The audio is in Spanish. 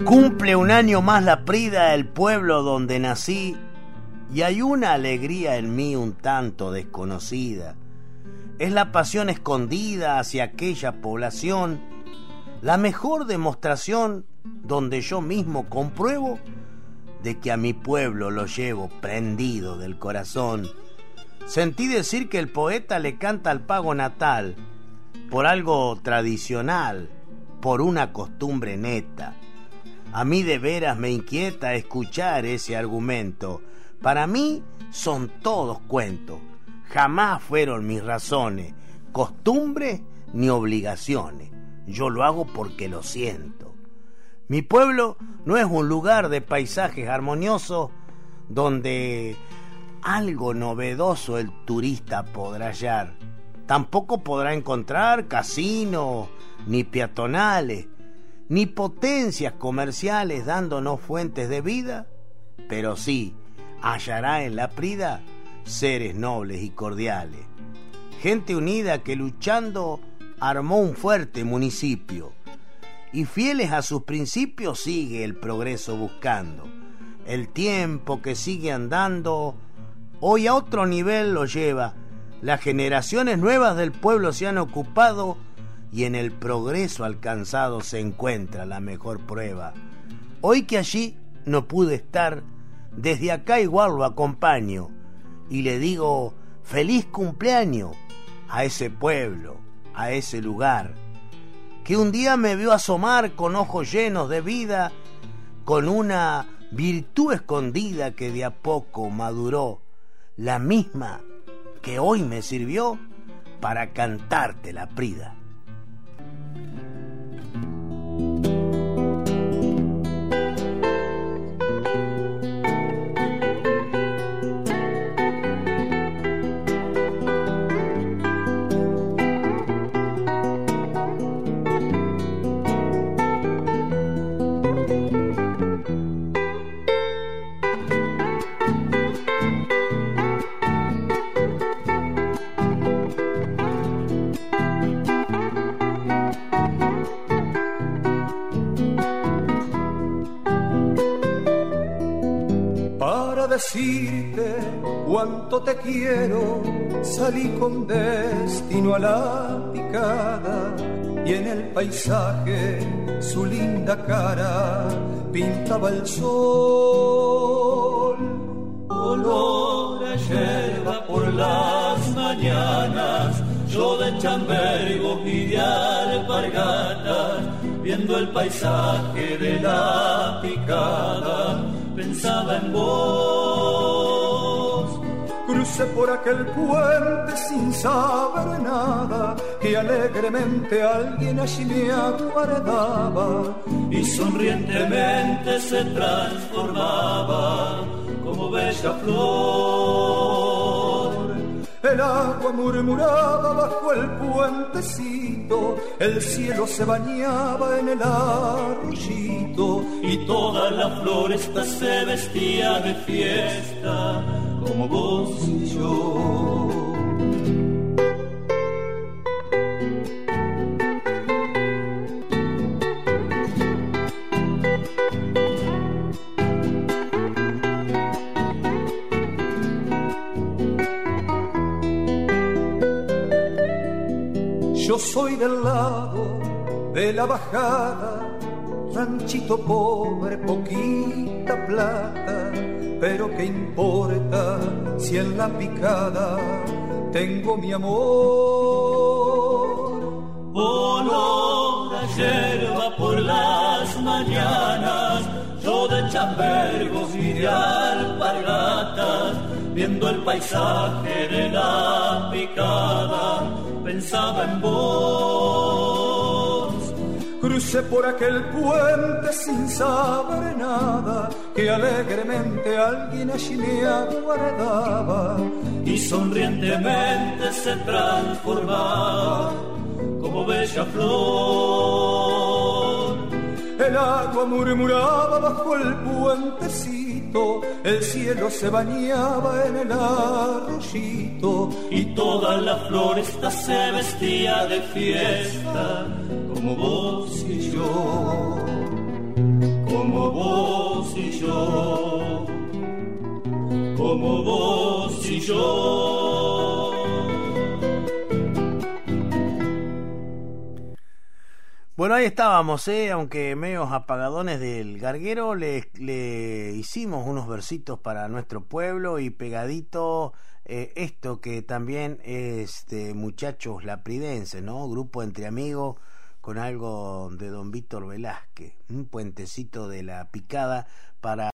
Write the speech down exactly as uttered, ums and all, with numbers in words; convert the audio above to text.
Cumple un año más la Prida, el pueblo donde nací, y hay una alegría en mí un tanto desconocida. Es la pasión escondida hacia aquella población, la mejor demostración donde yo mismo compruebo de que a mi pueblo lo llevo prendido del corazón. Sentí decir que el poeta le canta al pago natal, por algo tradicional, por una costumbre neta. A mí de veras me inquieta escuchar ese argumento. Para mí son todos cuentos. Jamás fueron mis razones, costumbres ni obligaciones. Yo lo hago porque lo siento. Mi pueblo no es un lugar de paisajes armoniosos donde algo novedoso el turista podrá hallar. Tampoco podrá encontrar casinos, ni peatonales, ni potencias comerciales dándonos fuentes de vida, pero sí hallará en la Prida seres nobles y cordiales, gente unida que luchando armó un fuerte municipio y fieles a sus principios sigue el progreso buscando. El tiempo que sigue andando hoy a otro nivel lo lleva. Las generaciones nuevas del pueblo se han ocupado y en el progreso alcanzado se encuentra la mejor prueba. Hoy que allí no pude estar, desde acá igual lo acompaño y le digo feliz cumpleaños a ese pueblo, a ese lugar, que un día me vio asomar con ojos llenos de vida, con una virtud escondida que de a poco maduró, la misma que hoy me sirvió para cantarte la Prida. Decirte cuánto te quiero, salí con destino a la picada y en el paisaje su linda cara pintaba el sol. Olor a yerba por las mañanas, yo de chambergo y de alpargatas, viendo el paisaje de la picada, pensaba en vos. Crucé por aquel puente sin saber nada, que alegremente alguien allí me aguardaba y sonrientemente se transformaba como bella flor. El agua murmuraba bajo el puentecito, el cielo se bañaba en el arroyito y toda la floresta se vestía de fiesta como vos y yo. Yo soy del lado de la bajada, ranchito pobre, poquita plata, pero qué importa si en la picada tengo mi amor. Olor a yerba por las mañanas, yo de chambergos y de alpargatas, viendo el paisaje de la picada, pensaba en vos. Crucé por aquel puente sin saber nada, que alegremente alguien allí me aguardaba y sonrientemente se transformaba como bella flor. El agua murmuraba bajo el puentecito, el cielo se bañaba en el arroyito y toda la floresta se vestía de fiesta como vos y yo. como vos y yo, como vos y yo. Bueno, ahí estábamos, ¿eh? Aunque medios apagadones del garguero, le, le hicimos unos versitos para nuestro pueblo y pegadito eh, esto que también es de Muchachos Lapridenses, ¿no? Grupo entre amigos con algo de don Víctor Velázquez, un puentecito de la picada para